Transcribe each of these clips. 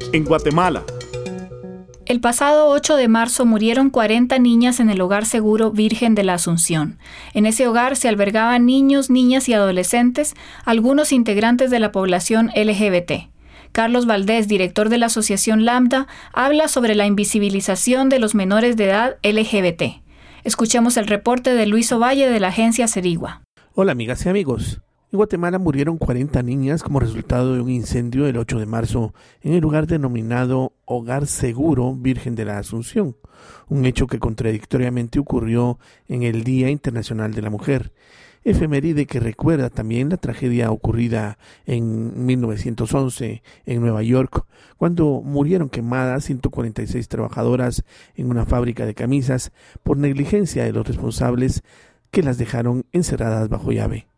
en Guatemala. El pasado 8 de marzo murieron 40 niñas en el Hogar Seguro Virgen de la Asunción. En ese hogar se albergaban niños, niñas y adolescentes, algunos integrantes de la población LGBT. Carlos Valdés, director de la Asociación Lambda, habla sobre la invisibilización de los menores de edad LGBT. Escuchemos el reporte de Luis Ovalle de la agencia Cerigua. Hola amigas y amigos. En Guatemala murieron 40 niñas como resultado de un incendio el 8 de marzo en el lugar denominado Hogar Seguro Virgen de la Asunción, un hecho que contradictoriamente ocurrió en el Día Internacional de la Mujer, efeméride que recuerda también la tragedia ocurrida en 1911 en Nueva York, cuando murieron quemadas 146 trabajadoras en una fábrica de camisas por negligencia de los responsables que las dejaron encerradas bajo llave.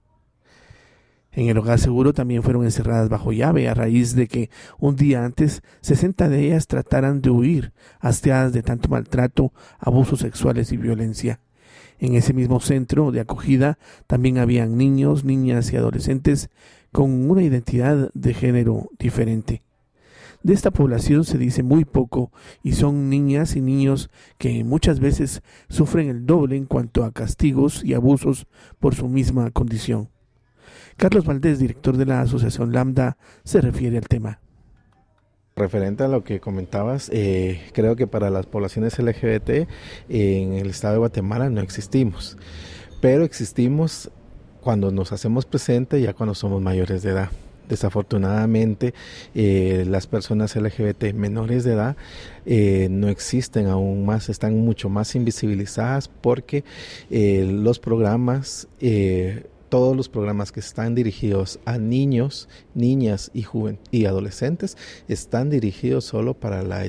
En el Hogar Seguro también fueron encerradas bajo llave a raíz de que un día antes 60 de ellas trataran de huir, hastiadas de tanto maltrato, abusos sexuales y violencia. En ese mismo centro de acogida también habían niños, niñas y adolescentes con una identidad de género diferente. De esta población se dice muy poco y son niñas y niños que muchas veces sufren el doble en cuanto a castigos y abusos por su misma condición. Carlos Valdés, director de la Asociación Lambda, se refiere al tema. Referente a lo que comentabas, creo que para las poblaciones LGBT en el estado de Guatemala no existimos, pero existimos cuando nos hacemos presente ya cuando somos mayores de edad. Desafortunadamente, las personas LGBT menores de edad no existen aún más, están mucho más invisibilizadas porque los programas... Todos los programas que están dirigidos a niños, niñas y adolescentes están dirigidos solo para la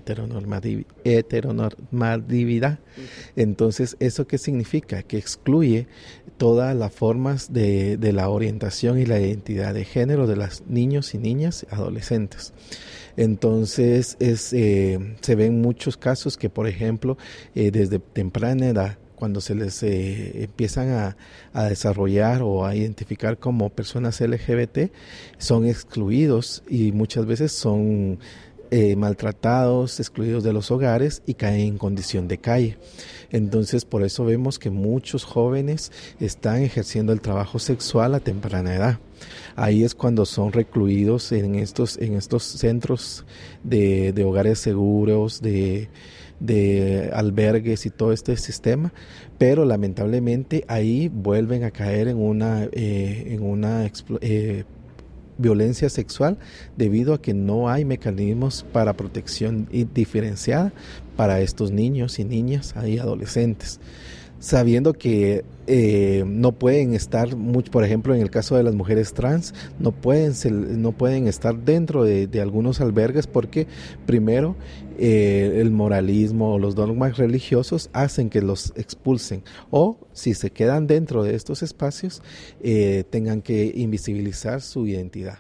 heteronormatividad. Entonces, ¿eso qué significa? Que excluye todas las formas de la orientación y la identidad de género de los niños y niñas adolescentes. Entonces, se ven muchos casos que, por ejemplo, desde temprana edad, cuando se les empiezan a desarrollar o a identificar como personas LGBT, son excluidos y muchas veces son maltratados, excluidos de los hogares y caen en condición de calle. Entonces, por eso vemos que muchos jóvenes están ejerciendo el trabajo sexual a temprana edad. Ahí es cuando son recluidos en estos centros de hogares seguros, de albergues y todo este sistema, pero lamentablemente ahí vuelven a caer en una violencia sexual debido a que no hay mecanismos para protección diferenciada para estos niños y niñas y adolescentes. Sabiendo que no pueden estar, por ejemplo, en el caso de las mujeres trans, no pueden estar dentro de algunos albergues porque primero el moralismo o los dogmas religiosos hacen que los expulsen o si se quedan dentro de estos espacios tengan que invisibilizar su identidad.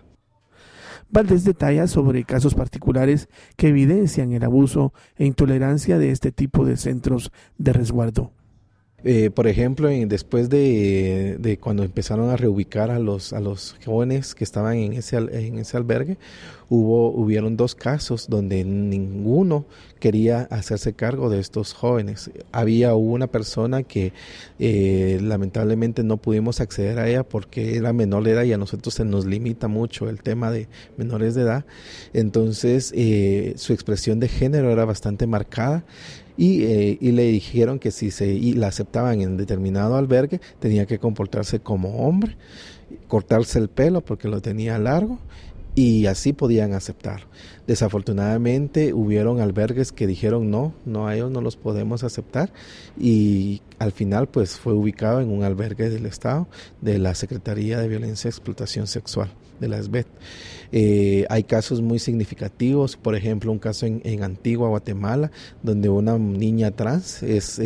Valdés detalla sobre casos particulares que evidencian el abuso e intolerancia de este tipo de centros de resguardo. Por ejemplo, después de cuando empezaron a reubicar a los jóvenes que estaban en ese albergue, hubieron 2 casos donde ninguno quería hacerse cargo de estos jóvenes. Hubo una persona que lamentablemente no pudimos acceder a ella porque era menor de edad y a nosotros se nos limita mucho el tema de menores de edad. Entonces, su expresión de género era bastante marcada. Y le dijeron que si la aceptaban en determinado albergue, tenía que comportarse como hombre, cortarse el pelo porque lo tenía largo y así podían aceptarlo. Desafortunadamente hubieron albergues que dijeron no, a ellos no los podemos aceptar y al final pues fue ubicado en un albergue del Estado de la Secretaría de Violencia y Explotación Sexual de la SBET. Hay casos muy significativos, por ejemplo un caso en Antigua, Guatemala, donde una niña trans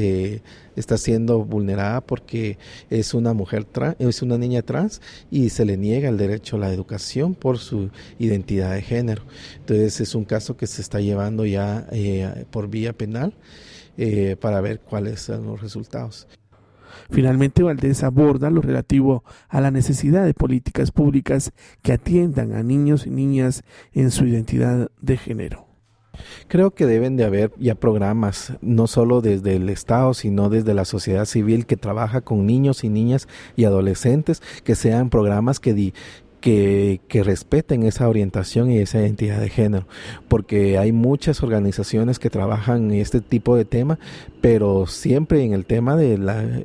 está siendo vulnerada porque es una niña trans y se le niega el derecho a la educación por su identidad de género. Entonces es un caso que se está llevando ya por vía penal para ver cuáles son los resultados. Finalmente, Valdés aborda lo relativo a la necesidad de políticas públicas que atiendan a niños y niñas en su identidad de género. Creo que deben de haber ya programas, no solo desde el Estado, sino desde la sociedad civil que trabaja con niños y niñas y adolescentes, que sean programas que respeten esa orientación y esa identidad de género, porque hay muchas organizaciones que trabajan en este tipo de tema, pero siempre en el tema de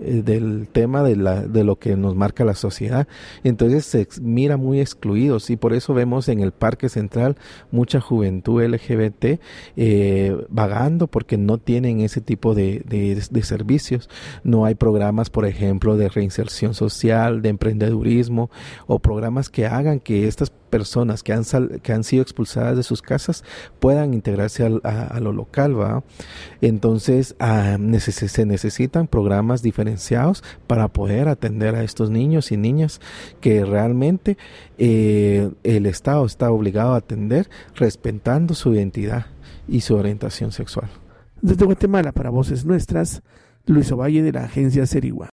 lo que nos marca la sociedad. Entonces se mira muy excluidos, y por eso vemos en el Parque Central mucha juventud LGBT vagando, porque no tienen ese tipo de servicios. No hay programas, por ejemplo, de reinserción social, de emprendedurismo, o programas que hagan que estas personas que han sido expulsadas de sus casas puedan integrarse a lo local, ¿va? Entonces se necesitan programas diferenciados para poder atender a estos niños y niñas que realmente el Estado está obligado a atender, respetando su identidad y su orientación sexual. Desde Guatemala, para Voces Nuestras, Luis Ovalle, de la agencia Cerigua.